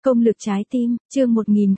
Công lực trái tim, chương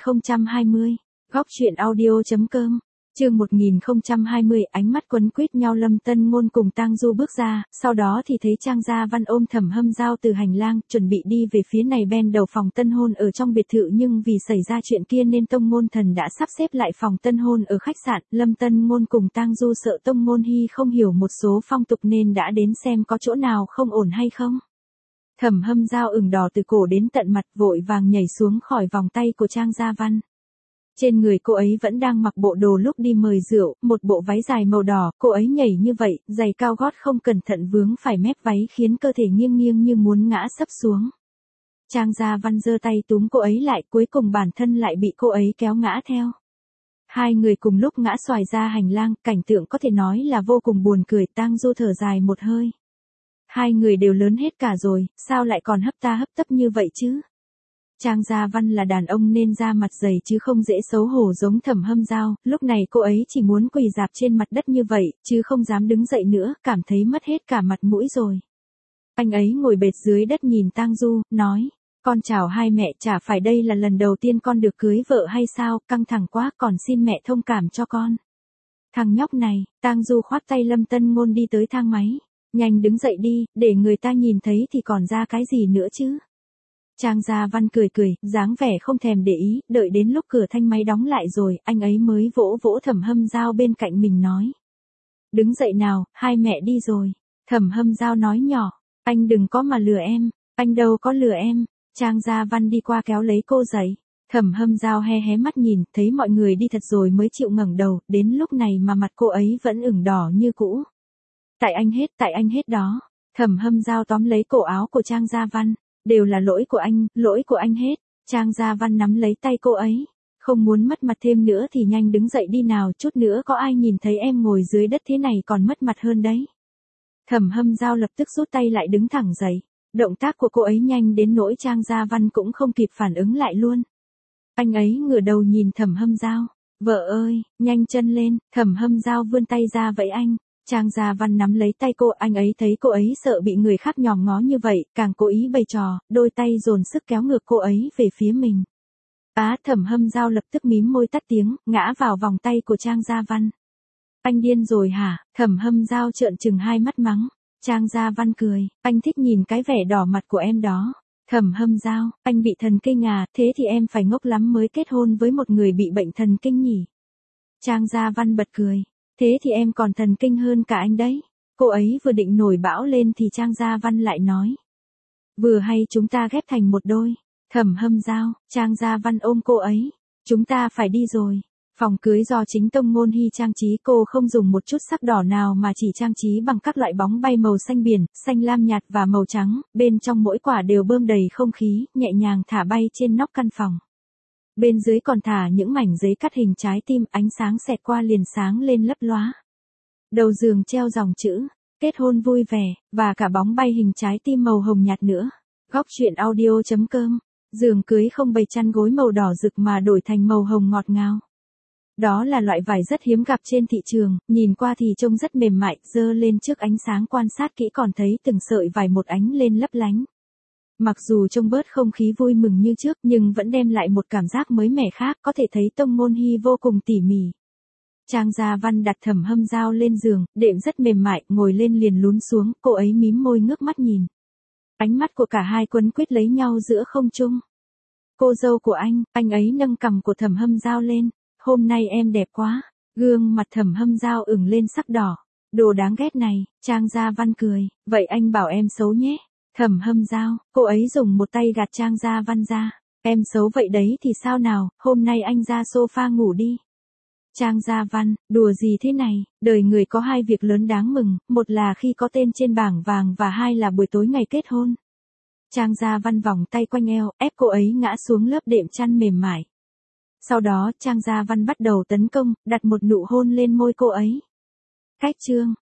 1020. Góc truyện audio.com. Chương 1020, ánh mắt quấn quýt nhau Lâm Tân Ngôn cùng Tang Du bước ra, sau đó thì thấy Trang Gia Văn ôm Thẩm Hâm Dao từ hành lang, chuẩn bị đi về phía này bên đầu phòng tân hôn ở trong biệt thự, nhưng vì xảy ra chuyện kia nên Tông Ngôn Thần đã sắp xếp lại phòng tân hôn ở khách sạn. Lâm Tân Ngôn cùng Tang Du sợ Tông Ngôn Hy không hiểu một số phong tục nên đã đến xem có chỗ nào không ổn hay không. Thẩm Hâm Dao ửng đỏ từ cổ đến tận mặt, vội vàng nhảy xuống khỏi vòng tay của Trang Gia Văn. Trên người cô ấy vẫn đang mặc bộ đồ lúc đi mời rượu, một bộ váy dài màu đỏ, cô ấy nhảy như vậy, giày cao gót không cẩn thận vướng phải mép váy khiến cơ thể nghiêng nghiêng như muốn ngã sấp xuống. Trang Gia Văn giơ tay túm cô ấy lại, cuối cùng bản thân lại bị cô ấy kéo ngã theo. Hai người cùng lúc ngã xoài ra hành lang, cảnh tượng có thể nói là vô cùng buồn cười. Tang Du thở dài một hơi. Hai người đều lớn hết cả rồi, sao lại còn hấp ta hấp tấp như vậy chứ? Trang Gia Văn là đàn ông nên da mặt dày chứ không dễ xấu hổ giống Thẩm Hâm Dao, lúc này cô ấy chỉ muốn quỳ rạp trên mặt đất như vậy, chứ không dám đứng dậy nữa, cảm thấy mất hết cả mặt mũi rồi. Anh ấy ngồi bệt dưới đất nhìn Tang Du, nói, con chào hai mẹ, chả phải đây là lần đầu tiên con được cưới vợ hay sao, căng thẳng quá, còn xin mẹ thông cảm cho con. Thằng nhóc này, Tang Du khoát tay Lâm Tân Ngôn đi tới thang máy, nhanh đứng dậy đi, để người ta nhìn thấy thì còn ra cái gì nữa chứ. Trang Gia Văn cười cười, dáng vẻ không thèm để ý, đợi đến lúc cửa thang máy đóng lại rồi, anh ấy mới vỗ vỗ Thẩm Hâm Dao bên cạnh mình nói. Đứng dậy nào, hai mẹ đi rồi. Thẩm Hâm Dao nói nhỏ, anh đừng có mà lừa em, anh đâu có lừa em. Trang Gia Văn đi qua kéo lấy cô dậy. Thẩm Hâm Dao hé hé mắt nhìn, thấy mọi người đi thật rồi mới chịu ngẩng đầu, đến lúc này mà mặt cô ấy vẫn ửng đỏ như cũ. Tại anh hết đó. Thẩm Hâm Dao tóm lấy cổ áo của Trang Gia Văn. Đều là lỗi của anh hết. Trang Gia Văn nắm lấy tay cô ấy. Không muốn mất mặt thêm nữa thì nhanh đứng dậy đi nào, chút nữa có ai nhìn thấy em ngồi dưới đất thế này còn mất mặt hơn đấy. Thẩm Hâm Dao lập tức rút tay lại đứng thẳng dậy. Động tác của cô ấy nhanh đến nỗi Trang Gia Văn cũng không kịp phản ứng lại luôn. Anh ấy ngửa đầu nhìn Thẩm Hâm Dao. Vợ ơi, nhanh chân lên. Thẩm Hâm Dao vươn tay ra vẫy anh. Trang Gia Văn nắm lấy tay cô, anh ấy thấy cô ấy sợ bị người khác nhòm ngó như vậy, càng cố ý bày trò, đôi tay dồn sức kéo ngược cô ấy về phía mình. Thẩm Hâm Dao lập tức mím môi tắt tiếng, ngã vào vòng tay của Trang Gia Văn. Anh điên rồi hả? Thẩm Hâm Dao trợn trừng hai mắt mắng. Trang Gia Văn cười, anh thích nhìn cái vẻ đỏ mặt của em đó. Thẩm Hâm Dao, anh bị thần kinh à, thế thì em phải ngốc lắm mới kết hôn với một người bị bệnh thần kinh nhỉ? Trang Gia Văn bật cười. Thế thì em còn thần kinh hơn cả anh đấy. Cô ấy vừa định nổi bão lên thì Trang Gia Văn lại nói. Vừa hay chúng ta ghép thành một đôi. Thẩm Hâm Dao, Trang Gia Văn ôm cô ấy. Chúng ta phải đi rồi. Phòng cưới do chính Tông Ngôn Hy trang trí, cô không dùng một chút sắc đỏ nào mà chỉ trang trí bằng các loại bóng bay màu xanh biển, xanh lam nhạt và màu trắng, bên trong mỗi quả đều bơm đầy không khí, nhẹ nhàng thả bay trên nóc căn phòng. Bên dưới còn thả những mảnh giấy cắt hình trái tim, ánh sáng xẹt qua liền sáng lên lấp lóa. Đầu giường treo dòng chữ, kết hôn vui vẻ, và cả bóng bay hình trái tim màu hồng nhạt nữa. Góc truyện audio.com. Giường cưới không bày chăn gối màu đỏ rực mà đổi thành màu hồng ngọt ngào. Đó là loại vải rất hiếm gặp trên thị trường, nhìn qua thì trông rất mềm mại, dơ lên trước ánh sáng quan sát kỹ còn thấy từng sợi vải một ánh lên lấp lánh. Mặc dù trông bớt không khí vui mừng như trước nhưng vẫn đem lại một cảm giác mới mẻ khác, có thể thấy Tông Ngôn Hy vô cùng tỉ mỉ. Trang Gia Văn đặt Thẩm Hâm Dao lên giường, đệm rất mềm mại, ngồi lên liền lún xuống, cô ấy mím môi ngước mắt nhìn. Ánh mắt của cả hai quấn quýt lấy nhau giữa không trung. Cô dâu của anh ấy nâng cằm của Thẩm Hâm Dao lên. Hôm nay em đẹp quá. Gương mặt Thẩm Hâm Dao ửng lên sắc đỏ. Đồ đáng ghét này. Trang Gia Văn cười. Vậy anh bảo em xấu nhé. Thẩm Hâm Dao, cô ấy dùng một tay gạt Trang Gia Văn ra. Em xấu vậy đấy thì sao nào, hôm nay anh ra sofa ngủ đi. Trang Gia Văn, đùa gì thế này, đời người có hai việc lớn đáng mừng, một là khi có tên trên bảng vàng và hai là buổi tối ngày kết hôn. Trang Gia Văn vòng tay quanh eo, ép cô ấy ngã xuống lớp đệm chăn mềm mại. Sau đó, Trang Gia Văn bắt đầu tấn công, đặt một nụ hôn lên môi cô ấy. Cách chương.